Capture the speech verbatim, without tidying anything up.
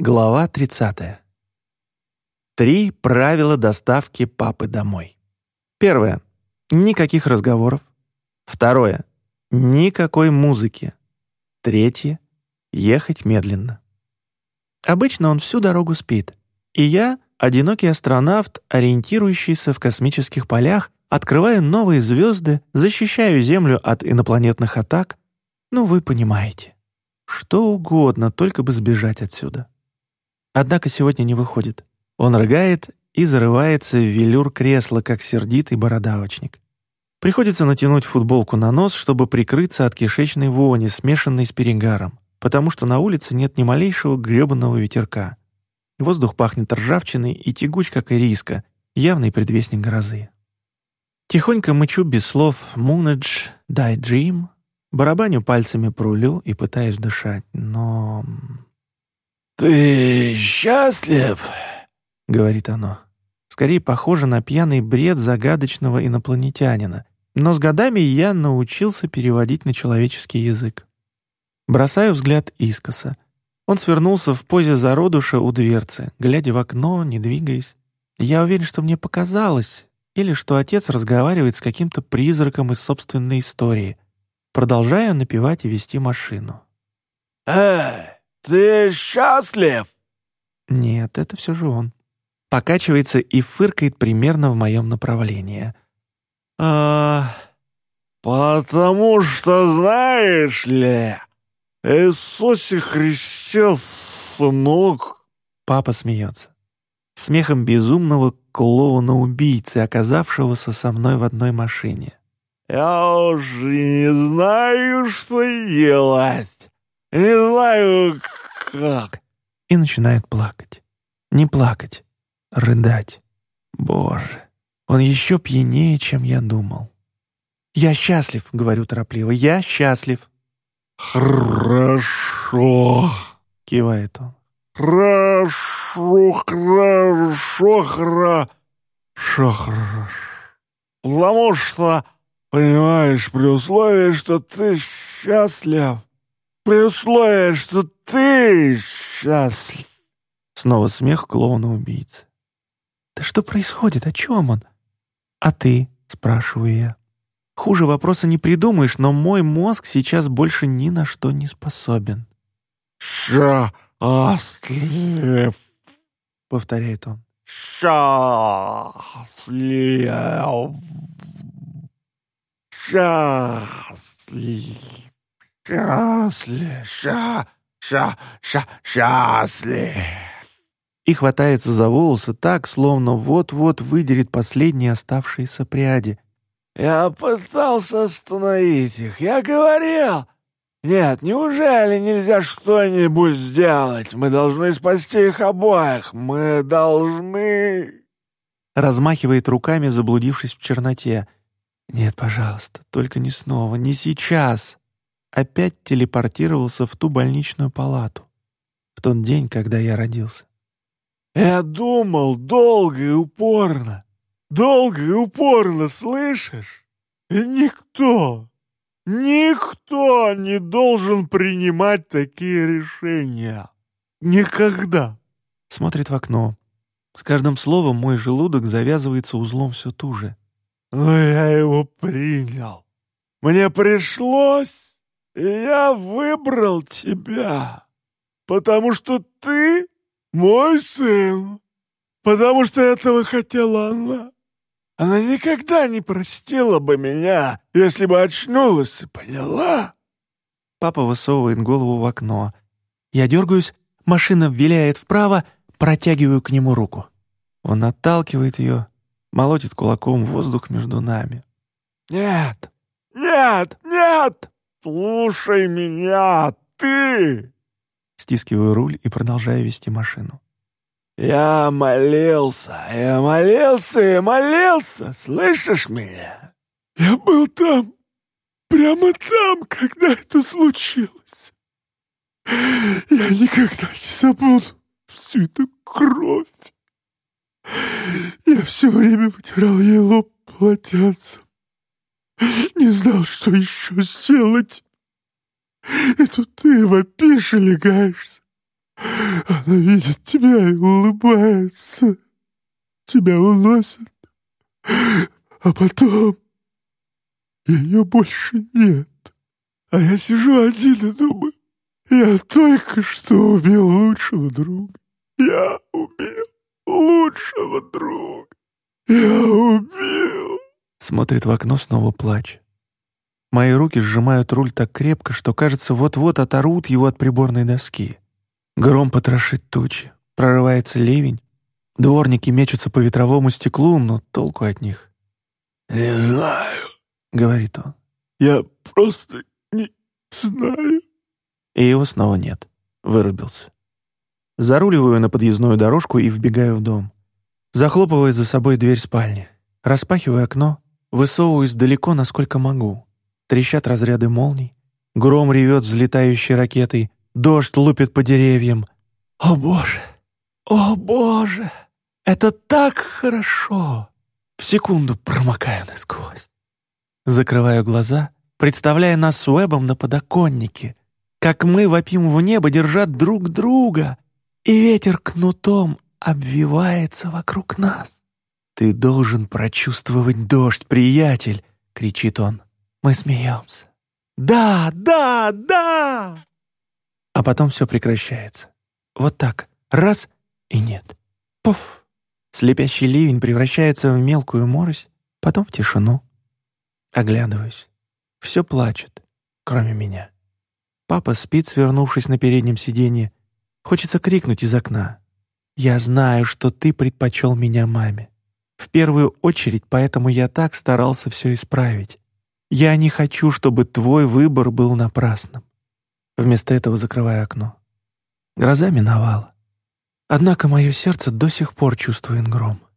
Глава тридцатая. Три правила доставки папы домой. Первое. Никаких разговоров. Второе. Никакой музыки. Третье. Ехать медленно. Обычно он всю дорогу спит. И я, одинокий астронавт, ориентирующийся в космических полях, открываю новые звезды, защищаю Землю от инопланетных атак. Ну, вы понимаете. Что угодно, только бы сбежать отсюда. Однако сегодня не выходит. Он рыгает и зарывается в велюр кресла, как сердитый бородавочник. Приходится натянуть футболку на нос, чтобы прикрыться от кишечной вони, смешанной с перегаром, потому что на улице нет ни малейшего грёбаного ветерка. Воздух пахнет ржавчиной и тягуч, как ириска, явный предвестник грозы. Тихонько мычу без слов «Moonage, die dream», барабаню пальцами по рулю и пытаюсь дышать, но... «Ты счастлив?» — говорит оно. Скорее похоже на пьяный бред загадочного инопланетянина, но с годами я научился переводить на человеческий язык. Бросаю взгляд искоса. Он свернулся в позе зародыша у дверцы, глядя в окно, не двигаясь. Я уверен, что мне показалось, или что отец разговаривает с каким-то призраком из собственной истории. Продолжаю напевать и вести машину. «Эй, ты счастлив?» Нет, это все же он. Покачивается и фыркает примерно в моем направлении. «А, потому что, знаешь ли, Иисусе Христе, сынок...» Папа смеется. Смехом безумного клоуна-убийцы, оказавшегося со мной в одной машине. «Я уже не знаю, что делать. Не знаю, как...» И начинает плакать. Не плакать, рыдать. Боже, он еще пьянее, чем я думал. «Я счастлив», — говорю торопливо, — «я счастлив». «Хорошо», — кивает он. «Хорошо, хорошо, хорошо, хорошо. Потому что, понимаешь, при условии, что ты счастлив, при условии, что ты счастлив». Снова смех клоуна-убийцы. «Да что происходит? О чем он?» «А ты?» — спрашиваю я. Хуже вопроса не придумаешь, но мой мозг сейчас больше ни на что не способен. «Счастлив», — повторяет он. «Счастлив, счастлив, счастлив, ша, ша, ша, счастлив». И хватается за волосы так, словно вот-вот выдерет последние оставшиеся пряди. «Я пытался остановить их, я говорил. Нет, неужели нельзя что-нибудь сделать? Мы должны спасти их обоих, мы должны...» Размахивает руками, заблудившись в черноте. «Нет, пожалуйста, только не снова, не сейчас». Опять телепортировался в ту больничную палату. В тот день, когда я родился. «Я думал долго и упорно, долго и упорно, слышишь? И никто, никто не должен принимать такие решения. Никогда». Смотрит в окно. С каждым словом мой желудок завязывается узлом все туже. «Но я его принял. Мне пришлось, и я выбрал тебя, потому что ты мой сын, потому что этого хотела она. Она никогда не простила бы меня, если бы очнулась и поняла». Папа высовывает голову в окно. Я дергаюсь, машина виляет вправо, протягиваю к нему руку. Он отталкивает ее, молотит кулаком воздух между нами. «Нет, нет, нет! Слушай меня, ты!» Стискиваю руль и продолжаю вести машину. «Я молился, я молился и молился, слышишь меня? Я был там, прямо там, когда это случилось. Я никогда не забуду всю эту кровь. Я все время вытирал ей лоб полотенцем. Не знал, что еще сделать. И тут ты вопишь и легаешься. Она видит тебя и улыбается. Тебя уносят, а потом ее больше нет. А я сижу один и думаю, я только что убил лучшего друга. Я убил лучшего друга. Я убил. Смотрит в окно, снова плачет. Мои руки сжимают руль так крепко, что, кажется, вот-вот оторвут его от приборной доски. Гром потрошит тучи, прорывается ливень. Дворники мечутся по ветровому стеклу, но толку от них. «Не знаю», — говорит он. «Я просто не знаю». И его снова нет. Вырубился. Заруливаю на подъездную дорожку и вбегаю в дом. Захлопываю за собой дверь спальни. Распахиваю окно, высовываюсь далеко, насколько могу. Трещат разряды молний. Гром ревет взлетающей ракетой. Дождь лупит по деревьям. О, Боже! О, Боже! Это так хорошо! В секунду промокаю насквозь. Закрываю глаза, представляя нас с Уэбом на подоконнике, как мы вопим в небо, держа друг друга, и ветер кнутом обвивается вокруг нас. «Ты должен прочувствовать дождь, приятель!» — кричит он. Мы смеемся. «Да, да, да!» А потом все прекращается. Вот так. Раз — и нет. Пуф! Слепящий ливень превращается в мелкую морось, потом в тишину. Оглядываюсь. Все плачет, кроме меня. Папа спит, свернувшись на переднем сиденье. Хочется крикнуть из окна. «Я знаю, что ты предпочел меня маме. В первую очередь, поэтому я так старался все исправить. Я не хочу, чтобы твой выбор был напрасным». Вместо этого закрываю окно. Гроза миновала. Однако мое сердце до сих пор чувствует гром.